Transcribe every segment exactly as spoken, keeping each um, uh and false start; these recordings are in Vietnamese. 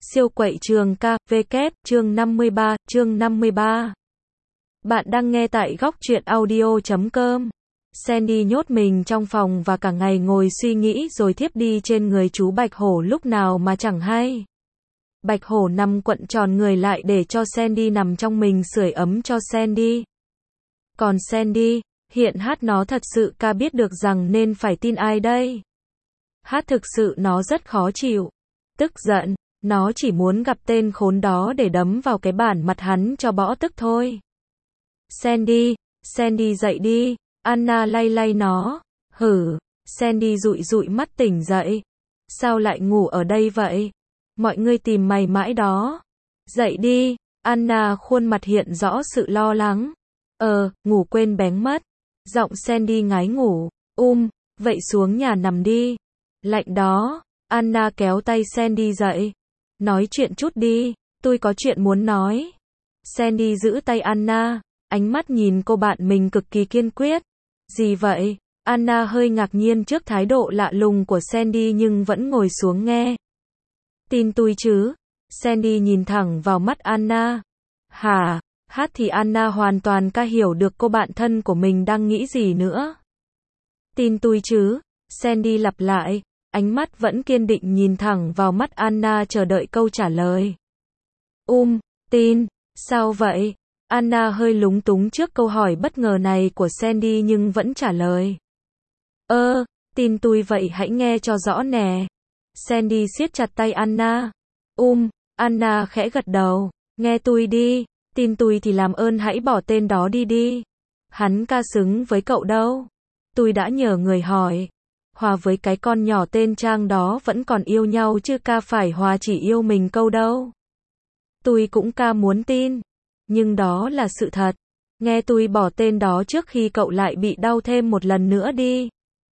Siêu quậy trường ca, vê, chương năm mươi ba, chương năm mươi ba. Bạn đang nghe tại góc truyện audio chấm com. Sandy nhốt mình trong phòng và cả ngày ngồi suy nghĩ rồi thiếp đi trên người chú Bạch Hổ lúc nào mà chẳng hay. Bạch Hổ nằm quặn tròn người lại để cho Sandy nằm trong mình sưởi ấm cho Sandy. Còn Sandy, hiện hát nó thật sự ca biết được rằng nên phải tin ai đây? Hát thực sự nó rất khó chịu. Tức giận. Nó chỉ muốn gặp tên khốn đó để đấm vào cái bản mặt hắn cho bõ tức thôi. Sandy, Sandy dậy đi, Anna lay lay nó. Hử, Sandy dụi dụi mắt tỉnh dậy. Sao lại ngủ ở đây vậy? Mọi người tìm mày mãi đó. Dậy đi, Anna khuôn mặt hiện rõ sự lo lắng. Ờ, ngủ quên bén mất. Giọng Sandy ngái ngủ. Um, vậy xuống nhà nằm đi. Lạnh đó, Anna kéo tay Sandy dậy. Nói chuyện chút đi, tôi có chuyện muốn nói. Sandy giữ tay Anna, ánh mắt nhìn cô bạn mình cực kỳ kiên quyết. Gì vậy? Anna hơi ngạc nhiên trước thái độ lạ lùng của Sandy nhưng vẫn ngồi xuống nghe. Tin tôi chứ? Sandy nhìn thẳng vào mắt Anna. Hả? Hát thì Anna hoàn toàn ca hiểu được cô bạn thân của mình đang nghĩ gì nữa. Tin tôi chứ? Sandy lặp lại. Ánh mắt vẫn kiên định nhìn thẳng vào mắt Anna chờ đợi câu trả lời. Um, tin, sao vậy? Anna hơi lúng túng trước câu hỏi bất ngờ này của Sandy nhưng vẫn trả lời. Ơ, tin tôi vậy hãy nghe cho rõ nè. Sandy siết chặt tay Anna. Um, Anna khẽ gật đầu. Nghe tôi đi, tin tôi thì làm ơn hãy bỏ tên đó đi đi. Hắn ca xứng với cậu đâu. Tôi đã nhờ người hỏi. Hòa với cái con nhỏ tên Trang đó vẫn còn yêu nhau chứ ca phải Hòa chỉ yêu mình câu đâu. Tôi cũng ca muốn tin. Nhưng đó là sự thật. Nghe tôi bỏ tên đó trước khi cậu lại bị đau thêm một lần nữa đi.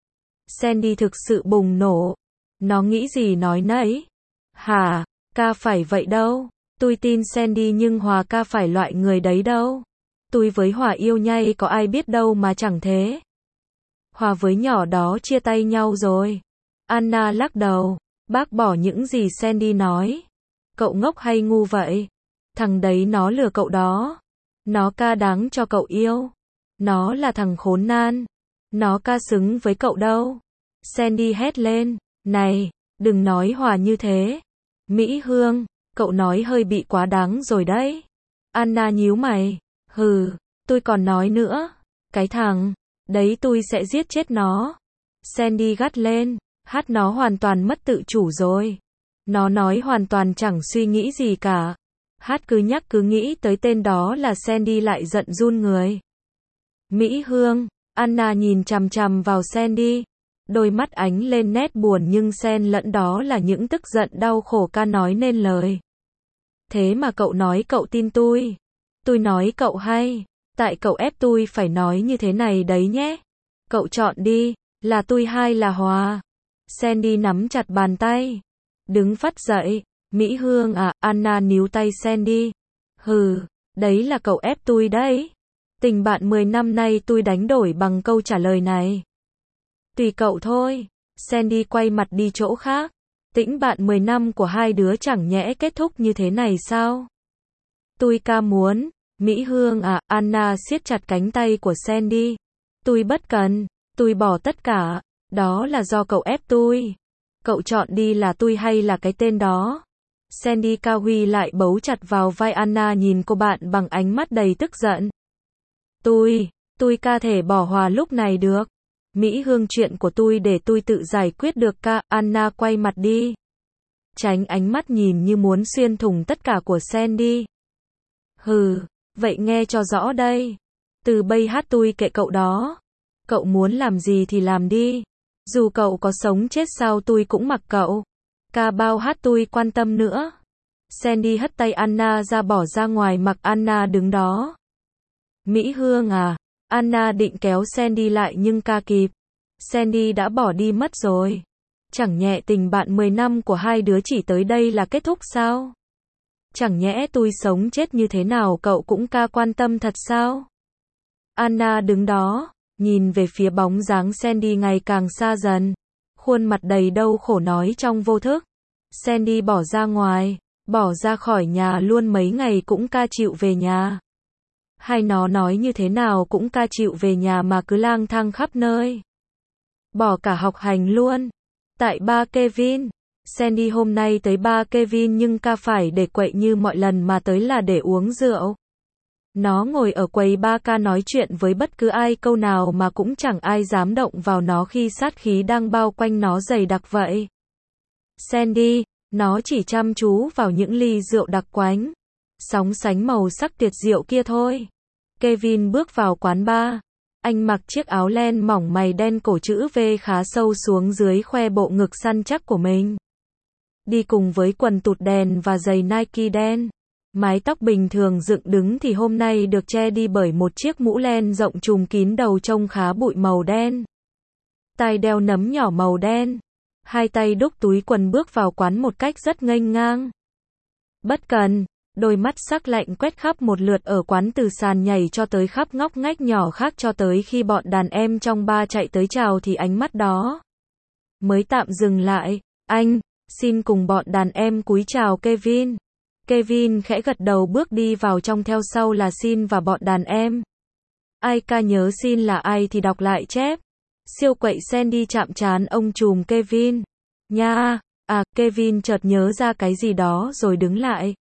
Sandy thực sự bùng nổ. Nó nghĩ gì nói nấy. Hả, ca phải vậy đâu. Tôi tin Sandy nhưng Hòa ca phải loại người đấy đâu. Tôi với Hòa yêu nhau có ai biết đâu mà chẳng thế. Hòa với nhỏ đó chia tay nhau rồi. Anna lắc đầu, bác bỏ những gì Sandy nói. Cậu ngốc hay ngu vậy? Thằng đấy nó lừa cậu đó. Nó ca đáng cho cậu yêu. Nó là thằng khốn nan. Nó ca xứng với cậu đâu. Sandy hét lên, này, đừng nói Hòa như thế. Mỹ Hương, cậu nói hơi bị quá đáng rồi đấy. Anna nhíu mày, hừ, tôi còn nói nữa. Cái thằng đấy tôi sẽ giết chết nó. Sandy gắt lên, hát nó hoàn toàn mất tự chủ rồi. Nó nói hoàn toàn chẳng suy nghĩ gì cả. Hát cứ nhắc cứ nghĩ tới tên đó là Sandy lại giận run người. Mỹ Hương, Anna nhìn chằm chằm vào Sandy. Đôi mắt ánh lên nét buồn nhưng xen lẫn đó là những tức giận đau khổ ca nói nên lời. Thế mà cậu nói cậu tin tôi. Tôi nói cậu hay. Tại cậu ép tôi phải nói như thế này đấy nhé. Cậu chọn đi, là tôi hay là Hòa. Sandy nắm chặt bàn tay. Đứng phắt dậy. Mỹ Hương à, Anna níu tay Sandy. Hừ, đấy là cậu ép tôi đấy. Tình bạn mười năm nay tôi đánh đổi bằng câu trả lời này. Tùy cậu thôi. Sandy quay mặt đi chỗ khác. Tĩnh bạn mười năm của hai đứa chẳng nhẽ kết thúc như thế này sao? Tôi ca muốn. Mỹ Hương à, Anna siết chặt cánh tay của Sandy. Tôi bất cần, tôi bỏ tất cả, đó là do cậu ép tôi. Cậu chọn đi là tôi hay là cái tên đó. Sandy cao huy lại bấu chặt vào vai Anna nhìn cô bạn bằng ánh mắt đầy tức giận. Tôi, tôi ca thể bỏ Hòa lúc này được. Mỹ Hương chuyện của tôi để tôi tự giải quyết được ca. Anna quay mặt đi. Tránh ánh mắt nhìn như muốn xuyên thủng tất cả của Sandy. Hừ. Vậy nghe cho rõ đây. Từ bây hát tôi kệ cậu đó. Cậu muốn làm gì thì làm đi. Dù cậu có sống chết sao tôi cũng mặc cậu. Ca bao hát tôi quan tâm nữa. Sandy hất tay Anna ra bỏ ra ngoài mặc Anna đứng đó. Mỹ Hương à. Anna định kéo Sandy lại nhưng ca kịp. Sandy đã bỏ đi mất rồi. Chẳng nhẹ tình bạn mười năm của hai đứa chỉ tới đây là kết thúc sao? Chẳng nhẽ tôi sống chết như thế nào cậu cũng ca quan tâm thật sao? Anna đứng đó, nhìn về phía bóng dáng Sandy ngày càng xa dần. Khuôn mặt đầy đau khổ nói trong vô thức. Sandy bỏ ra ngoài. Bỏ ra khỏi nhà luôn mấy ngày cũng ca chịu về nhà. Hay nó nói như thế nào cũng ca chịu về nhà mà cứ lang thang khắp nơi. Bỏ cả học hành luôn. Tại ba Kevin. Sandy hôm nay tới ba Kevin nhưng ca phải để quậy như mọi lần mà tới là để uống rượu. Nó ngồi ở quầy ba ca nói chuyện với bất cứ ai câu nào mà cũng chẳng ai dám động vào nó khi sát khí đang bao quanh nó dày đặc vậy. Sandy, nó chỉ chăm chú vào những ly rượu đặc quánh, sóng sánh màu sắc tuyệt diệu kia thôi. Kevin bước vào quán bar. Anh mặc chiếc áo len mỏng mày đen cổ chữ V khá sâu xuống dưới khoe bộ ngực săn chắc của mình. Đi cùng với quần tụt đèn và giày Nike đen. Mái tóc bình thường dựng đứng thì hôm nay được che đi bởi một chiếc mũ len rộng trùm kín đầu trông khá bụi màu đen. Tai đeo nấm nhỏ màu đen. Hai tay đúc túi quần bước vào quán một cách rất nghênh ngang. Bất cần, đôi mắt sắc lạnh quét khắp một lượt ở quán từ sàn nhảy cho tới khắp ngóc ngách nhỏ khác cho tới khi bọn đàn em trong bar chạy tới chào thì ánh mắt đó mới tạm dừng lại. Anh, xin cùng bọn đàn em cúi chào Kevin. Kevin khẽ gật đầu bước đi vào trong theo sau là Sin và bọn đàn em. Ai ca nhớ Sin là ai thì đọc lại chép. Siêu quậy Sandy chạm trán ông trùm Kevin. Nha, à, Kevin chợt nhớ ra cái gì đó rồi đứng lại.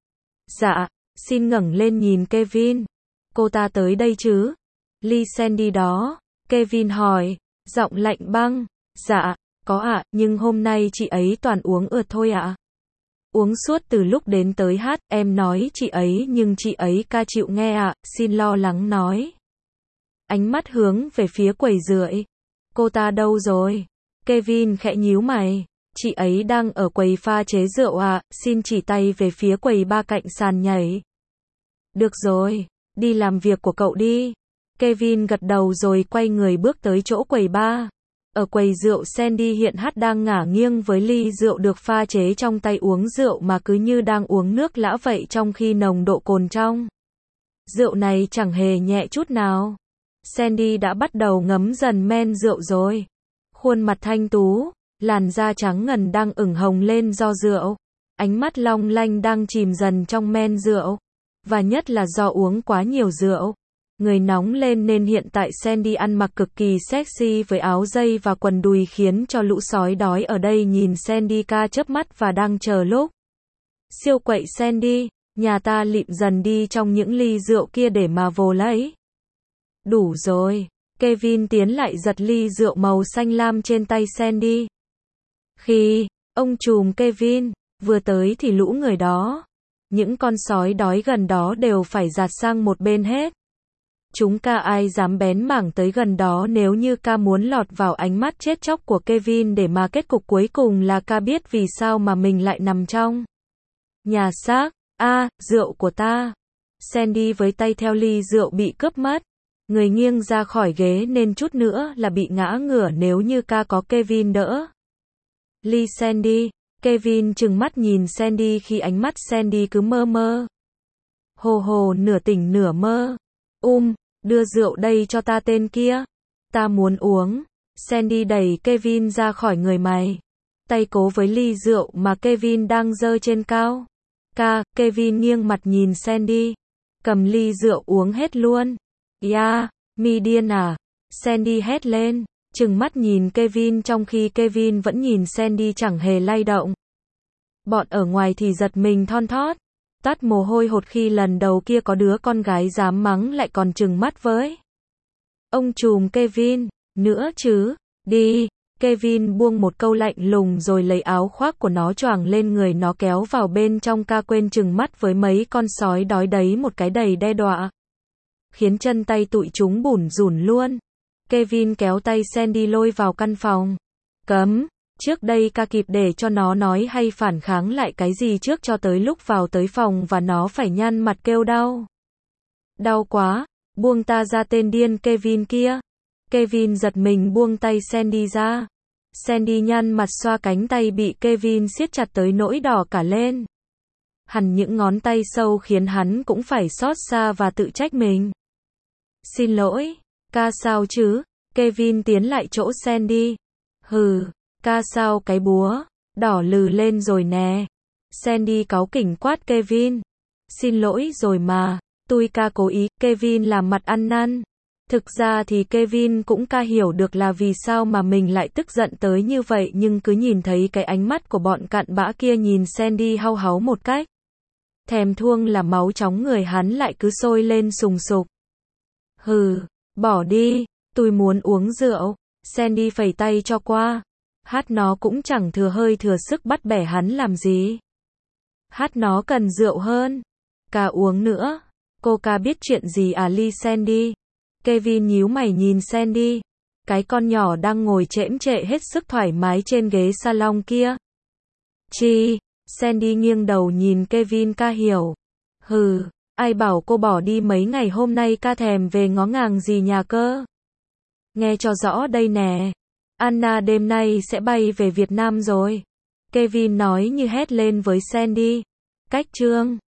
Dạ, Sin ngẩng lên nhìn Kevin. Cô ta tới đây chứ? Lee Sandy đó. Kevin hỏi, giọng lạnh băng. Dạ, có ạ, à, nhưng hôm nay chị ấy toàn uống ượt thôi ạ. À. Uống suốt từ lúc đến tới hát, em nói chị ấy nhưng chị ấy ca chịu nghe ạ, à, Sin lo lắng nói. Ánh mắt hướng về phía quầy rượu. Cô ta đâu rồi? Kevin khẽ nhíu mày. Chị ấy đang ở quầy pha chế rượu ạ, à, Sin chỉ tay về phía quầy ba cạnh sàn nhảy. Được rồi, đi làm việc của cậu đi. Kevin gật đầu rồi quay người bước tới chỗ quầy ba. Ở quầy rượu Sandy hiện hát đang ngả nghiêng với ly rượu được pha chế trong tay uống rượu mà cứ như đang uống nước lã vậy trong khi nồng độ cồn trong rượu này chẳng hề nhẹ chút nào. Sandy đã bắt đầu ngấm dần men rượu rồi. Khuôn mặt thanh tú, làn da trắng ngần đang ửng hồng lên do rượu. Ánh mắt long lanh đang chìm dần trong men rượu. Và nhất là do uống quá nhiều rượu. Người nóng lên nên hiện tại Sandy ăn mặc cực kỳ sexy với áo dây và quần đùi khiến cho lũ sói đói ở đây nhìn Sandy ca chớp mắt và đang chờ lúc. Siêu quậy Sandy, nhà ta lịm dần đi trong những ly rượu kia để mà vồ lấy. Đủ rồi. Kevin tiến lại giật ly rượu màu xanh lam trên tay Sandy. Khi ông trùm Kevin vừa tới thì lũ người đó, những con sói đói gần đó đều phải dạt sang một bên hết. Chúng ca ai dám bén mảng tới gần đó nếu như ca muốn lọt vào ánh mắt chết chóc của Kevin để mà kết cục cuối cùng là ca biết vì sao mà mình lại nằm trong nhà xác. A, à, rượu của ta. Sandy với tay theo ly rượu bị cướp mất. Người nghiêng ra khỏi ghế nên chút nữa là bị ngã ngửa nếu như ca có Kevin đỡ. Lee Sandy. Kevin trừng mắt nhìn Sandy khi ánh mắt Sandy cứ mơ mơ. Hồ hồ nửa tỉnh nửa mơ. Um, đưa rượu đây cho ta tên kia. Ta muốn uống. Sandy đẩy Kevin ra khỏi người mày. Tay cố với ly rượu mà Kevin đang giơ trên cao. Ca, Kevin nghiêng mặt nhìn Sandy. Cầm ly rượu uống hết luôn. Yeah, mi điên à? Sandy hét lên, trừng mắt nhìn Kevin trong khi Kevin vẫn nhìn Sandy chẳng hề lay động. Bọn ở ngoài thì giật mình thon thót, toát mồ hôi hột khi lần đầu kia có đứa con gái dám mắng lại còn trừng mắt với ông trùm Kevin, nữa chứ, đi. Kevin buông một câu lạnh lùng rồi lấy áo khoác của nó choàng lên người nó kéo vào bên trong ca quên trừng mắt với mấy con sói đói đấy một cái đầy đe dọa. Khiến chân tay tụi chúng bủn rủn luôn. Kevin kéo tay Sandy lôi vào căn phòng. Cấm, trước đây ca kịp để cho nó nói hay phản kháng lại cái gì trước cho tới lúc vào tới phòng và nó phải nhăn mặt kêu đau. Đau quá, buông ta ra tên điên Kevin kia. Kevin giật mình buông tay Sandy ra. Sandy nhăn mặt xoa cánh tay bị Kevin siết chặt tới nỗi đỏ cả lên. Hẳn những ngón tay sâu khiến hắn cũng phải xót xa và tự trách mình. Xin lỗi, ca sao chứ? Kevin tiến lại chỗ Sandy. Hừ, ca sao cái búa, đỏ lừ lên rồi nè. Sandy cáu kỉnh quát Kevin. Xin lỗi rồi mà, tôi ca cố ý, Kevin làm mặt ăn năn. Thực ra thì Kevin cũng ca hiểu được là vì sao mà mình lại tức giận tới như vậy, nhưng cứ nhìn thấy cái ánh mắt của bọn cặn bã kia nhìn Sandy hau háu một cách thèm thuông là máu chóng người hắn lại cứ sôi lên sùng sục. Hừ, bỏ đi, tôi muốn uống rượu. Sandy phẩy tay cho qua. Hát nó cũng chẳng thừa hơi thừa sức bắt bẻ hắn làm gì. Hát nó cần rượu hơn. Ca uống nữa. Cô ca biết chuyện gì à Lee Sandy? Kevin nhíu mày nhìn Sandy. Cái con nhỏ đang ngồi chễm chệ hết sức thoải mái trên ghế salon kia. Chi? Sandy nghiêng đầu nhìn Kevin ca hiểu. Hừ, ai bảo cô bỏ đi mấy ngày hôm nay ca thèm về ngó ngàng gì nhà cơ? Nghe cho rõ đây nè. Anna đêm nay sẽ bay về Việt Nam rồi. Kevin nói như hét lên với Sandy. Cách chương